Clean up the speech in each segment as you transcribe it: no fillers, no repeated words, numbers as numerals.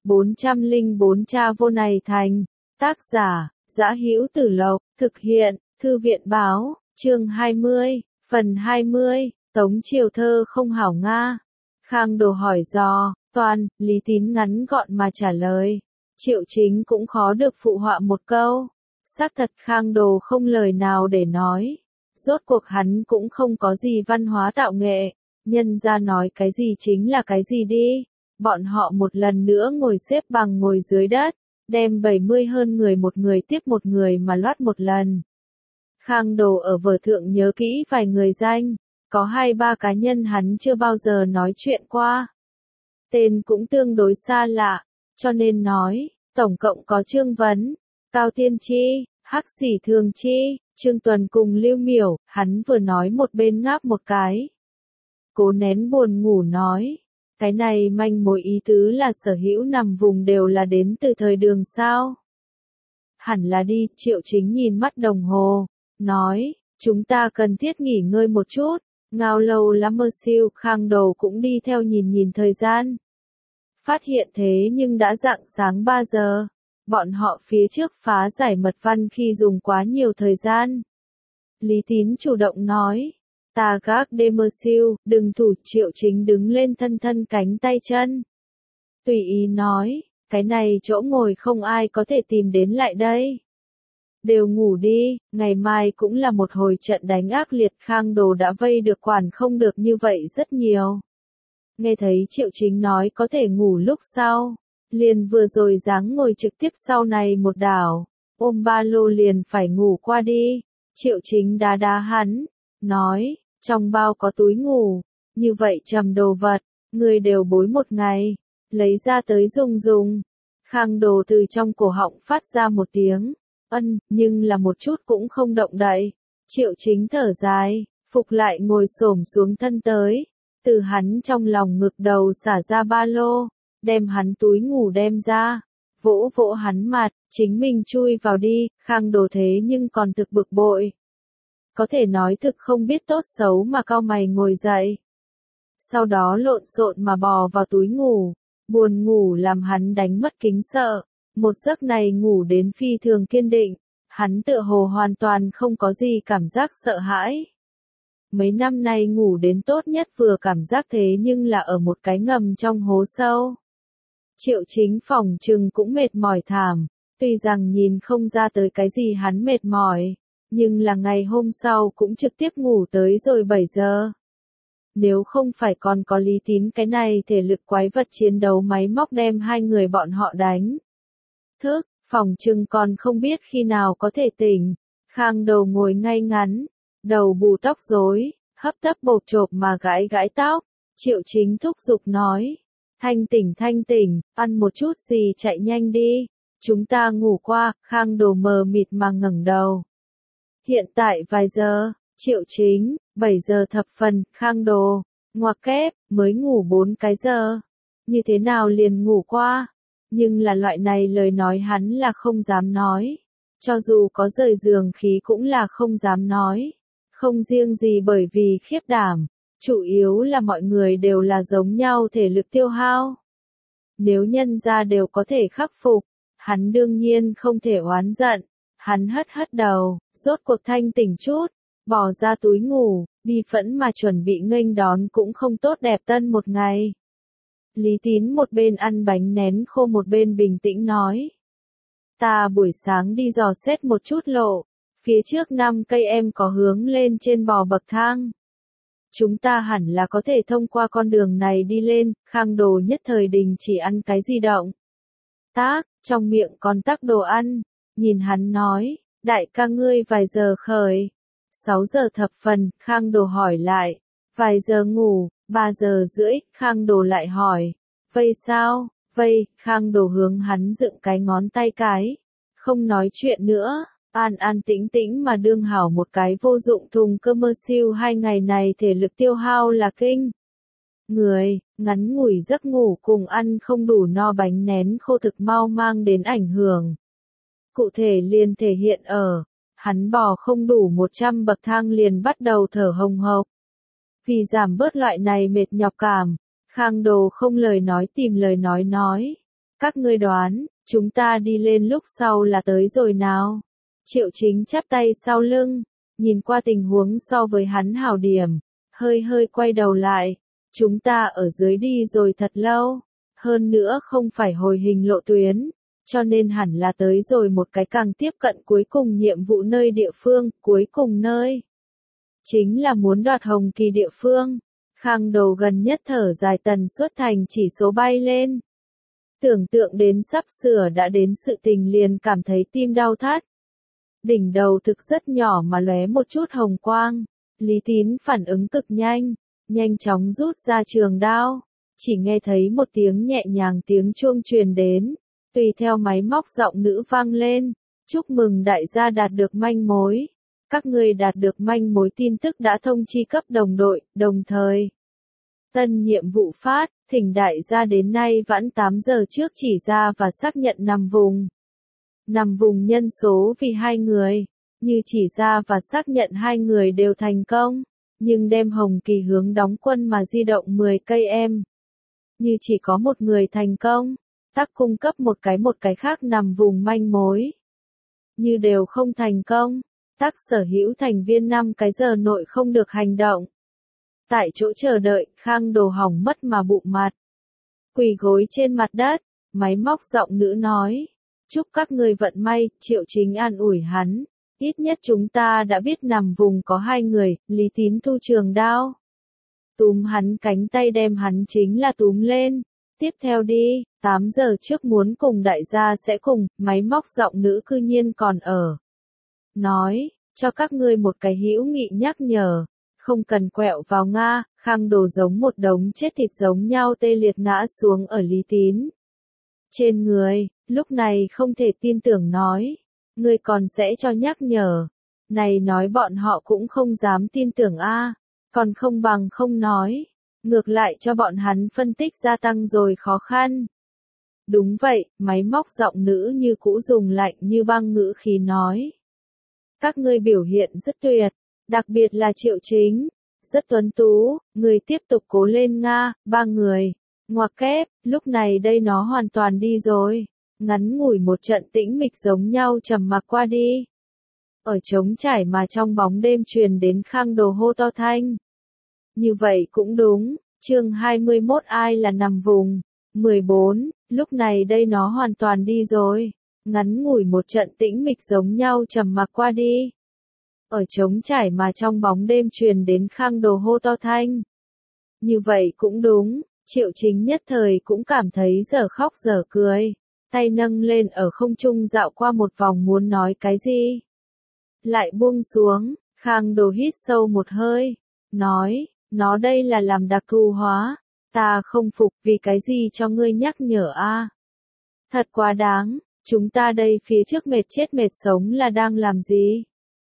404 Cha vô này thành. Tác giả, Dã Hữu Tử Lộc, thực hiện, Thư viện báo, chương 20, phần 20, Tống Triều thơ không hảo Nga. Khang Đồ hỏi dò, toàn, Lý Tín ngắn gọn mà trả lời. Triệu Chính cũng khó được phụ họa một câu. Xác thật Khang Đồ không lời nào để nói. Rốt cuộc hắn cũng không có gì văn hóa tạo nghệ. Nhân ra nói cái gì chính là cái gì đi. Bọn họ một lần nữa ngồi xếp bằng ngồi dưới đất, đem 70 hơn người một người tiếp một người mà loát một lần. Khang Đồ ở vở thượng nhớ kỹ vài người danh, có 2-3 cá nhân hắn chưa bao giờ nói chuyện qua. Tên cũng tương đối xa lạ, cho nên nói, tổng cộng có Trương Vấn, Cao Tiên Chi, Hắc Sỉ Thường Chi, Trương Tuần cùng Lưu Miểu, hắn vừa nói một bên ngáp một cái. Cố nén buồn ngủ nói, cái này manh mối ý tứ là sở hữu nằm vùng đều là đến từ thời Đường sao? Hẳn là đi, Triệu Chính nhìn mắt đồng hồ, nói, chúng ta cần thiết nghỉ ngơi một chút, ngao lâu lắm mơ siêu, Khang Đồ cũng đi theo nhìn thời gian. Phát hiện thế nhưng đã rạng sáng 3 giờ, bọn họ phía trước phá giải mật văn khi dùng quá nhiều thời gian. Lý Tín chủ động nói, ta gác đêm mơ siêu, đừng thủ. Triệu Chính đứng lên thân cánh tay chân. Tùy ý nói, cái này chỗ ngồi không ai có thể tìm đến lại đây. Đều ngủ đi, ngày mai cũng là một hồi trận đánh ác liệt. Khang Đồ đã vây được quản không được như vậy rất nhiều. Nghe thấy Triệu Chính nói có thể ngủ lúc sau, liền vừa rồi dáng ngồi trực tiếp sau này một đảo, ôm ba lô liền phải ngủ qua đi. Triệu Chính đá hắn, nói, trong bao có túi ngủ, như vậy trầm đồ vật, người đều bối một ngày, lấy ra tới dùng. Khang Đồ từ trong cổ họng phát ra một tiếng, nhưng là một chút cũng không động đậy. Triệu Chính thở dài, phục lại ngồi xổm xuống thân tới, từ hắn trong lòng ngực đầu xả ra ba lô, đem hắn túi ngủ đem ra, vỗ hắn mặt, chính mình chui vào đi. Khang Đồ thế nhưng còn thực bực bội. Có thể nói thực không biết tốt xấu mà cau mày ngồi dậy. Sau đó lộn xộn mà bò vào túi ngủ, buồn ngủ làm hắn đánh mất kính sợ. Một giấc này ngủ đến phi thường kiên định, hắn tựa hồ hoàn toàn không có gì cảm giác sợ hãi. Mấy năm nay ngủ đến tốt nhất vừa cảm giác thế nhưng là ở một cái ngầm trong hố sâu. Triệu Chính phỏng chừng cũng mệt mỏi thảm, tuy rằng nhìn không ra tới cái gì hắn mệt mỏi, nhưng là ngày hôm sau cũng trực tiếp ngủ tới rồi 7 giờ. Nếu không phải còn có Lý Tín cái này thể lực quái vật chiến đấu máy móc đem hai người bọn họ đánh thức, phỏng chừng còn không biết khi nào có thể tỉnh. Khang Đồ ngồi ngay ngắn, đầu bù tóc rối, hấp tấp bộp chộp mà gãi tóc. Triệu Chính thúc giục nói, thanh tỉnh, ăn một chút gì chạy nhanh đi, chúng ta ngủ qua. Khang Đồ mờ mịt mà ngẩng đầu. Hiện tại vài giờ? Triệu Chính, 7 giờ thập phần. Khang Đồ, ngoặc kép, mới ngủ 4 cái giờ. Như thế nào liền ngủ qua? Nhưng là loại này lời nói hắn là không dám nói. Cho dù có rời giường khí cũng là không dám nói. Không riêng gì bởi vì khiếp đảm, chủ yếu là mọi người đều là giống nhau thể lực tiêu hao. Nếu nhân ra đều có thể khắc phục, hắn đương nhiên không thể oán giận. Hắn hất đầu, rốt cuộc thanh tỉnh chút, bỏ ra túi ngủ, bi phẫn mà chuẩn bị nghênh đón cũng không tốt đẹp tân một ngày. Lý Tín một bên ăn bánh nén khô một bên bình tĩnh nói. Ta buổi sáng đi dò xét một chút lộ, phía trước 5 cây em có hướng lên trên bò bậc thang. Chúng ta hẳn là có thể thông qua con đường này đi lên. Khang Đồ nhất thời đình chỉ ăn cái di động. Trong miệng còn tắc đồ ăn, nhìn hắn nói, đại ca ngươi vài giờ khởi? 6 giờ thập phần. Khang Đồ hỏi lại, vài giờ ngủ? 3 giờ rưỡi. Khang Đồ lại hỏi, vây sao? Vây. Khang Đồ hướng hắn dựng cái ngón tay cái, không nói chuyện nữa, an tĩnh mà đương hảo một cái vô dụng thùng cơ mơ siêu. 2 ngày này thể lực tiêu hao là kinh người, ngắn ngủi giấc ngủ cùng ăn không đủ no bánh nén khô thực mau mang đến ảnh hưởng. Cụ thể liền thể hiện ở, hắn bò không đủ 100 bậc thang liền bắt đầu thở hồng hộc. Vì giảm bớt loại này mệt nhọc cảm, Khang Đồ không lời nói tìm lời nói. Các ngươi đoán, chúng ta đi lên lúc sau là tới rồi nào? Triệu Chính chắp tay sau lưng, nhìn qua tình huống so với hắn hảo điểm, hơi hơi quay đầu lại. Chúng ta ở dưới đi rồi thật lâu, hơn nữa không phải hồi hình lộ tuyến, cho nên hẳn là tới rồi một cái càng tiếp cận cuối cùng nhiệm vụ nơi địa phương, cuối cùng nơi. Chính là muốn đoạt hồng kỳ địa phương. Khang Đồ gần nhất thở dài tần suất thành chỉ số bay lên. Tưởng tượng đến sắp sửa đã đến sự tình liền cảm thấy tim đau thắt. Đỉnh đầu thực rất nhỏ mà lóe một chút hồng quang. Lý Tín phản ứng cực nhanh, nhanh chóng rút ra trường đao. Chỉ nghe thấy một tiếng nhẹ nhàng tiếng chuông truyền đến, tùy theo máy móc giọng nữ vang lên. Chúc mừng đại gia đạt được manh mối. Các ngươi đạt được manh mối tin tức đã thông chi cấp đồng đội, đồng thời. Tân nhiệm vụ phát, thỉnh đại gia đến nay vãn 8 giờ trước chỉ ra và xác nhận nằm vùng. Nằm vùng nhân số vì 2 người, như chỉ ra và xác nhận 2 người đều thành công, nhưng đem hồng kỳ hướng đóng quân mà di động 10 cây em. Như chỉ có một người thành công, tác cung cấp một cái khác nằm vùng manh mối. Như đều không thành công, tác sở hữu thành viên 5 cái giờ nội không được hành động. Tại chỗ chờ đợi, Khang Đồ hỏng mất mà bụng mặt. Quỳ gối trên mặt đất, máy móc giọng nữ nói. Chúc các người vận may, Triệu Chính an ủi hắn. Ít nhất chúng ta đã biết nằm vùng có 2 người, Lý Tín thu trường đao. Túm hắn cánh tay đem hắn chính là túm lên. Tiếp theo đi, 8 giờ trước muốn cùng đại gia sẽ cùng, máy móc giọng nữ cư nhiên còn ở. Nói, cho các ngươi một cái hữu nghị nhắc nhở. Không cần quẹo vào Nga, Khang Đồ giống một đống chết thịt giống nhau tê liệt ngã xuống ở Lý Tín. Trên người, lúc này không thể tin tưởng nói. Ngươi còn sẽ cho nhắc nhở. Này nói bọn họ cũng không dám tin tưởng a, còn không bằng không nói. Ngược lại cho bọn hắn phân tích gia tăng rồi khó khăn. Đúng vậy, máy móc giọng nữ như cũ dùng lạnh như băng ngữ khí nói. Các ngươi biểu hiện rất tuyệt. Đặc biệt là Triệu Chính, rất tuấn tú, người tiếp tục cố lên Nga, 3 người, ngoặc kép, lúc này đây nó hoàn toàn đi rồi, ngắn ngủi một trận tĩnh mịch giống nhau trầm mặc qua đi. Ở trống trải mà trong bóng đêm truyền đến Khang Đồ hô to thanh. Như vậy cũng đúng, chương 21 ai là nằm vùng, 14, lúc này đây nó hoàn toàn đi rồi, ngắn ngủi một trận tĩnh mịch giống nhau trầm mặc qua đi. Ở trống trải mà trong bóng đêm truyền đến Khang Đồ hô to thanh. Như vậy cũng đúng, Triệu Chính nhất thời cũng cảm thấy dở khóc dở cười. Tay nâng lên ở không trung dạo qua một vòng muốn nói cái gì. Lại buông xuống, Khang Đồ hít sâu một hơi. Nói, nó đây là làm đặc thù hóa. Ta không phục vì cái gì cho ngươi nhắc nhở a. Thật quá đáng, chúng ta đây phía trước mệt chết mệt sống là đang làm gì?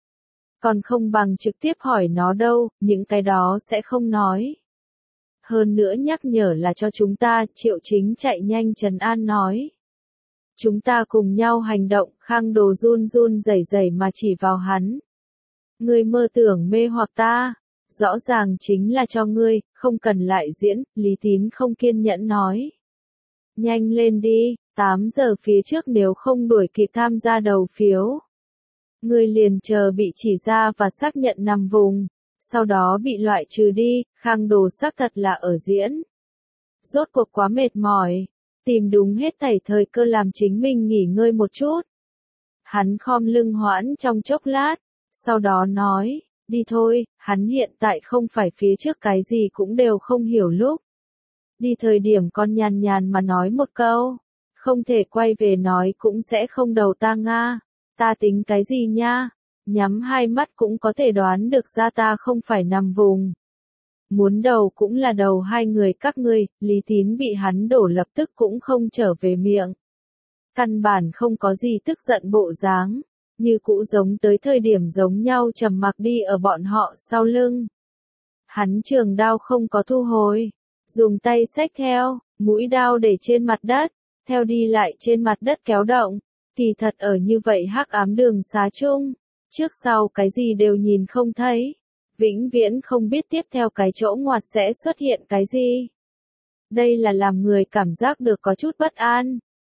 Còn không bằng trực tiếp hỏi nó đâu, những cái đó sẽ không nói. Hơn nữa nhắc nhở là cho chúng ta, Triệu Chính chạy nhanh trấn an nói. Chúng ta cùng nhau hành động, Khang Đồ run run rẩy rẩy mà chỉ vào hắn. Ngươi mơ tưởng mê hoặc ta, rõ ràng chính là cho ngươi, không cần lại diễn, Lý Tín không kiên nhẫn nói. Nhanh lên đi, 8 giờ phía trước nếu không đuổi kịp tham gia đầu phiếu. Ngươi liền chờ bị chỉ ra và xác nhận nằm vùng, sau đó bị loại trừ đi, Khang Đồ xác thật là ở diễn. Rốt cuộc quá mệt mỏi, tìm đúng hết thảy thời cơ làm chính mình nghỉ ngơi một chút. Hắn khom lưng hoãn trong chốc lát, sau đó nói, đi thôi, hắn hiện tại không phải phía trước cái gì cũng đều không hiểu lúc. Đi thời điểm con nhàn nhàn mà nói một câu, không thể quay về nói cũng sẽ không đầu ta Nga. Ta tính cái gì nha? Nhắm hai mắt cũng có thể đoán được ra ta không phải nằm vùng. Muốn đầu cũng là đầu 2 người các ngươi, Lý Tín bị hắn đổ lập tức cũng không trở về miệng. Căn bản không có gì tức giận bộ dáng, như cũ giống tới thời điểm giống nhau trầm mặc đi ở bọn họ sau lưng. Hắn trường đao không có thu hồi, dùng tay xách theo, mũi đao để trên mặt đất, theo đi lại trên mặt đất kéo động. Thì thật ở như vậy hắc ám đường xá chung, trước sau cái gì đều nhìn không thấy, vĩnh viễn không biết tiếp theo cái chỗ ngoặt sẽ xuất hiện cái gì. Đây là làm người cảm giác được có chút bất an,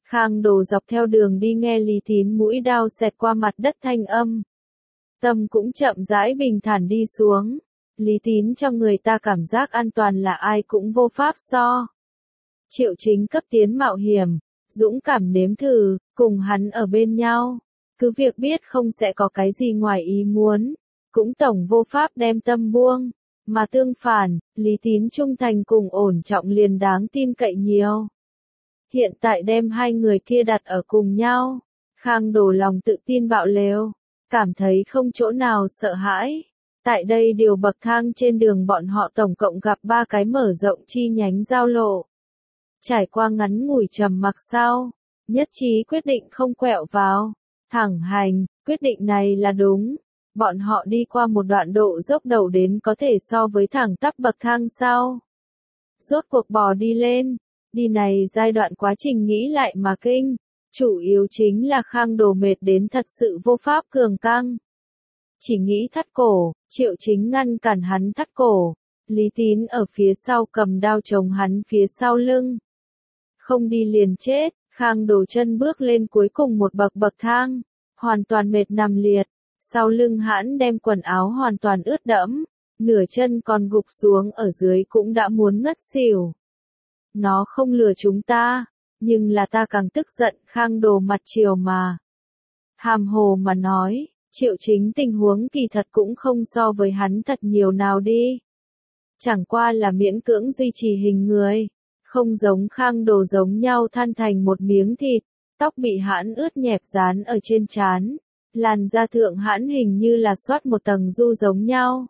Khang Đồ dọc theo đường đi nghe Lý Tín mũi đao xẹt qua mặt đất thanh âm. Tâm cũng chậm rãi bình thản đi xuống. Lý Tín cho người ta cảm giác an toàn là ai cũng vô pháp so. Triệu Chính cấp tiến mạo hiểm, dũng cảm nếm thử, cùng hắn ở bên nhau. Cứ việc biết không sẽ có cái gì ngoài ý muốn, cũng tổng vô pháp đem tâm buông. Mà tương phản, Lý Tín trung thành cùng ổn trọng liền đáng tin cậy nhiều. Hiện tại đem hai người kia đặt ở cùng nhau, Khang Đồ lòng tự tin bạo lều, cảm thấy không chỗ nào sợ hãi. Tại đây điều bậc thang trên đường bọn họ tổng cộng gặp 3 cái mở rộng chi nhánh giao lộ. Trải qua ngắn ngủi trầm mặc sau, nhất trí quyết định không quẹo vào, thẳng hành, quyết định này là đúng. Bọn họ đi qua một đoạn độ dốc đầu đến có thể so với thẳng tắp bậc thang sau. Rốt cuộc bò đi lên, đi này giai đoạn quá trình nghĩ lại mà kinh, chủ yếu chính là Khang Đồ mệt đến thật sự vô pháp cường căng. Chỉ nghĩ thắt cổ, Triệu Chính ngăn cản hắn thắt cổ, Lý Tín ở phía sau cầm đao chống hắn phía sau lưng. Không đi liền chết, Khang Đồ chân bước lên cuối cùng một bậc thang, hoàn toàn mệt nằm liệt, sau lưng hãn đem quần áo hoàn toàn ướt đẫm, nửa chân còn gục xuống ở dưới cũng đã muốn ngất xỉu. Nó không lừa chúng ta, nhưng là ta càng tức giận. Khang Đồ mặt chiều mà hàm hồ mà nói, Triệu Chính tình huống kỳ thật cũng không so với hắn thật nhiều nào đi. Chẳng qua là miễn cưỡng duy trì hình người, không giống Khang Đồ giống nhau than thành một miếng thịt, tóc bị hãn ướt nhẹp dán ở trên trán, làn da thượng hãn hình như là xoát một tầng du giống nhau.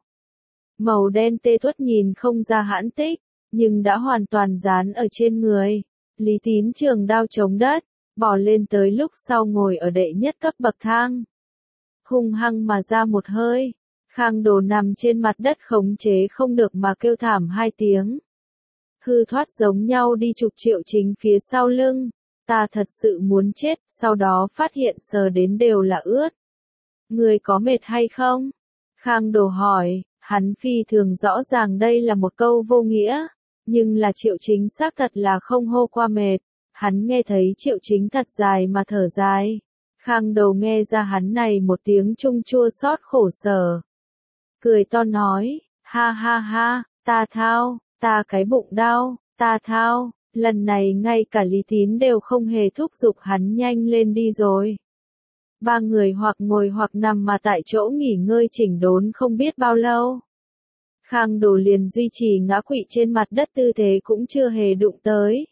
Màu đen tê tuất nhìn không ra hãn tích, nhưng đã hoàn toàn dán ở trên người. Lý Tín trường đao chống đất, bỏ lên tới lúc sau ngồi ở đệ nhất cấp bậc thang. Hung hăng mà ra một hơi, Khang Đồ nằm trên mặt đất khống chế không được mà kêu thảm 2 tiếng. Hư thoát giống nhau đi chụp Triệu Chính phía sau lưng, ta thật sự muốn chết, sau đó phát hiện sờ đến đều là ướt. Người có mệt hay không? Khang Đồ hỏi, hắn phi thường rõ ràng đây là một câu vô nghĩa, nhưng là Triệu Chính xác thật là không hô qua mệt. Hắn nghe thấy Triệu Chính thật dài mà thở dài. Khang Đồ nghe ra hắn này một tiếng chung chua xót khổ sở. Cười to nói, ha ha ha, ta thao, ta cái bụng đau, ta thao, lần này ngay cả Lý Tín đều không hề thúc giục hắn nhanh lên đi rồi. 3 người hoặc ngồi hoặc nằm mà tại chỗ nghỉ ngơi chỉnh đốn không biết bao lâu. Khang Đồ liền duy trì ngã quỵ trên mặt đất tư thế cũng chưa hề đụng tới.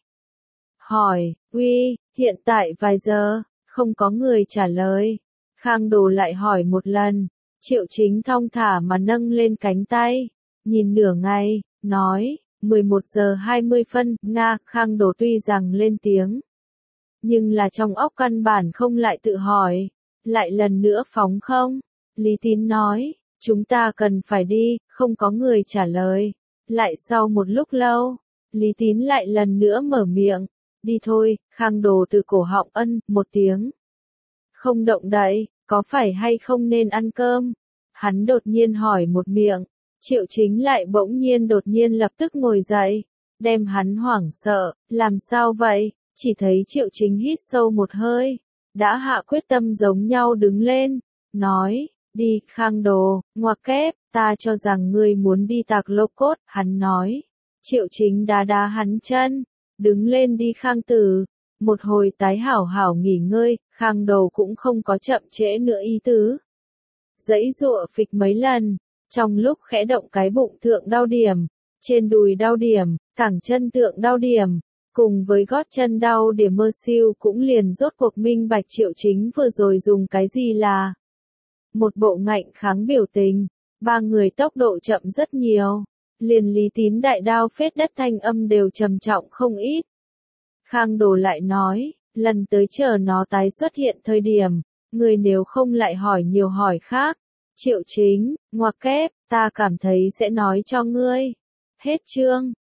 Hỏi, uy, hiện tại vài giờ, không có người trả lời. Khang Đồ lại hỏi một lần, Triệu Chính thong thả mà nâng lên cánh tay, nhìn nửa ngày, nói, 11 giờ 20 phân, Nga. Khang Đồ tuy rằng lên tiếng, nhưng là trong óc căn bản không lại tự hỏi, lại lần nữa phóng không. Lý Tín nói, chúng ta cần phải đi, không có người trả lời. Lại sau một lúc lâu, Lý Tín lại lần nữa mở miệng, đi thôi. Khang Đồ từ cổ họng ân một tiếng, không động đậy, có phải hay không nên ăn cơm? Hắn đột nhiên hỏi một miệng, Triệu Chính lại bỗng nhiên đột nhiên lập tức ngồi dậy, đem hắn hoảng sợ, làm sao vậy? Chỉ thấy Triệu Chính hít sâu một hơi, đã hạ quyết tâm giống nhau đứng lên, nói, đi. Khang Đồ, ngoặc kép, ta cho rằng ngươi muốn đi tạc lô cốt, hắn nói. Triệu Chính đá đá hắn chân, đứng lên đi Khang Tử, một hồi tái hảo hảo nghỉ ngơi. Khang Đồ cũng không có chậm trễ nữa ý tứ. Giãy giụa phịch mấy lần, trong lúc khẽ động cái bụng thượng đau điểm, trên đùi đau điểm, cẳng chân thượng đau điểm, cùng với gót chân đau điểm mơ siêu cũng liền rốt cuộc minh bạch Triệu Chính vừa rồi dùng cái gì là một bộ ngạnh kháng biểu tình. 3 người tốc độ chậm rất nhiều, liền Lý Tín đại đao phết đất thanh âm đều trầm trọng không ít. Khang Đồ lại nói, lần tới chờ nó tái xuất hiện thời điểm, người nếu không lại hỏi nhiều hỏi khác. Triệu Chính, ngoặc kép, ta cảm thấy sẽ nói cho ngươi. Hết chương.